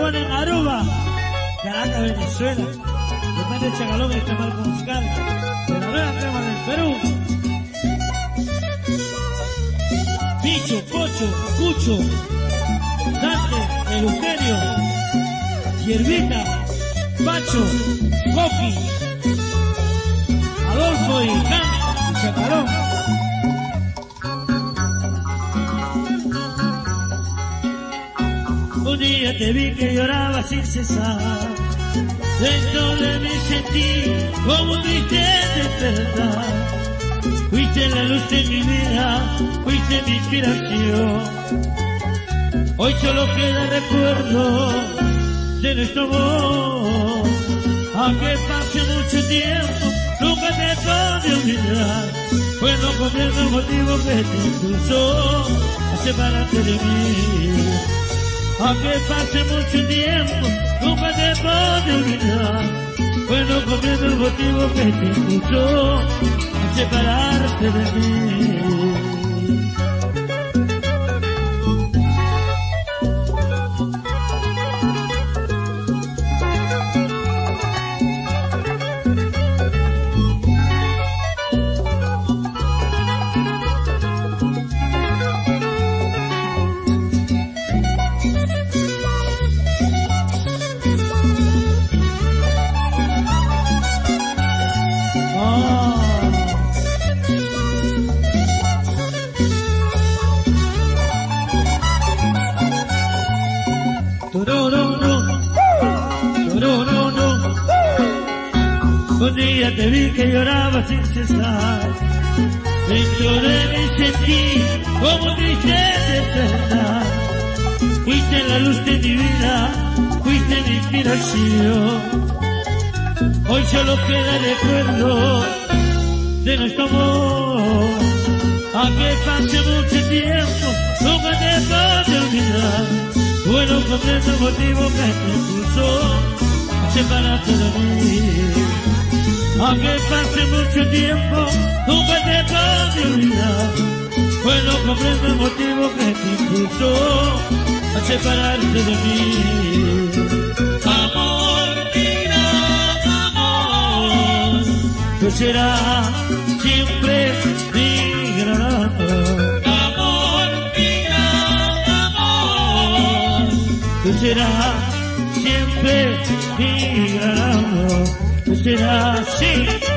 pone en Aruba, Caracas, Venezuela. Después de Chagalón, este marco musical de la nueva crema del Perú. Picho, Pocho, Cucho, Dante, Eugenio, Hierbita, Pacho, Coqui, Adolfo y Can y Chacarón. Un día te vi que lloraba sin cesar, dentro de mí sentí como un triste despertar. Fuiste la luz de mi vida, fuiste mi inspiración. Hoy solo queda recuerdo de nuestro amor. Aunque pase mucho tiempo, nunca te puedo olvidar. Pues no comprendo el motivo que te impulsó a separarte de mí. Aunque pase mucho tiempo, nunca te puedo olvidar. Pues no comprendo el motivo que te impulsó a separarte de mí. Un día te vi que lloraba sin cesar, dentro de mí sentí como triste despertar. Fuiste la luz de mi vida, fuiste mi inspiración. Hoy solo queda recuerdo de nuestro amor. Aunque pase mucho tiempo, nunca te puedo olvidar. Bueno, comprendo el motivo que te impulsó a separarte de mí. Aunque pase mucho tiempo, nunca te puedo olvidar. Bueno, comprendo el motivo que te impulsó a separarte de mí. Amor, mira, amor, tú serás siempre mi gran amor. Amor, mira, amor, tú serás siempre mi gran amor. Tú serás así.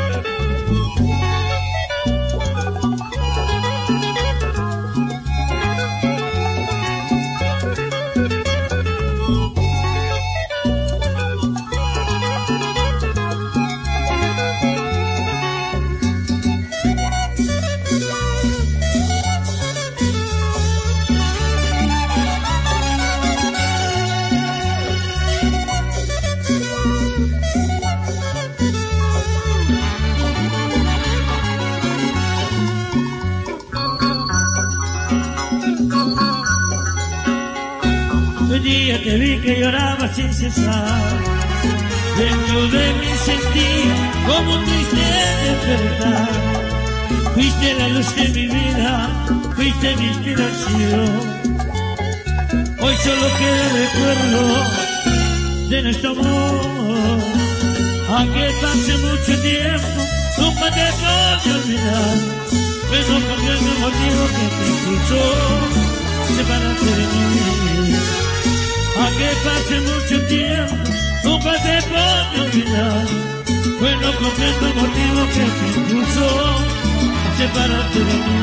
Un día te vi que lloraba sin cesar, dentro de mí sentí como un triste despertar. Fuiste la luz de mi vida, fuiste mi inspiración. Hoy solo queda recuerdo de nuestro amor. Aunque pase mucho tiempo, nunca te puedo olvidar. Pero no comprendo el motivo que te impulsó a separarte de mí. Aunque pase mucho tiempo, nunca te puedo olvidar. Pues no comprendo el motivo que te impulsó a separarte de mí.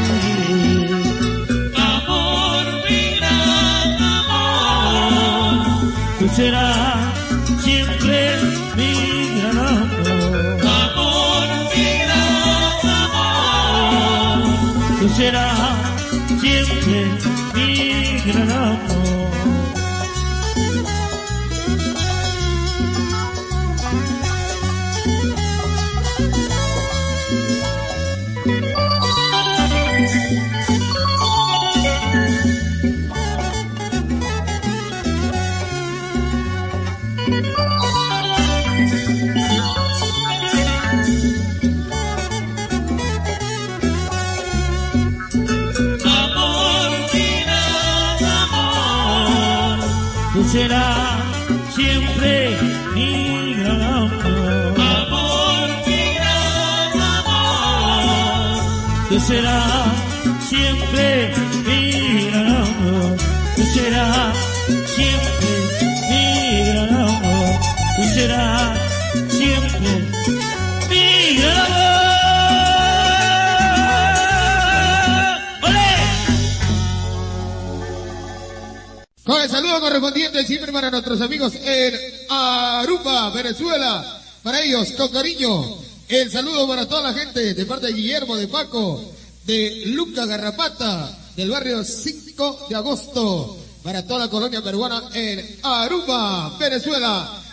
Amor, mira, amor, tú serás siempre mi gran amor. Amor, mira, amor, tú serás siempre mi gran amor. Tú serás mi gran amor. Amor, mi gran amor. Tú serás siempre mi gran amor. Tú serás siempre mi gran amor. Tú serás siempre mi gran amor. Con el saludo correspondiente siempre para nuestros amigos en Aruba, Venezuela. Para ellos, con cariño, el saludo para toda la gente de parte de Guillermo, de Paco, de Luca Garrapata, del barrio 5 de agosto. Para toda la colonia peruana en Aruba, Venezuela.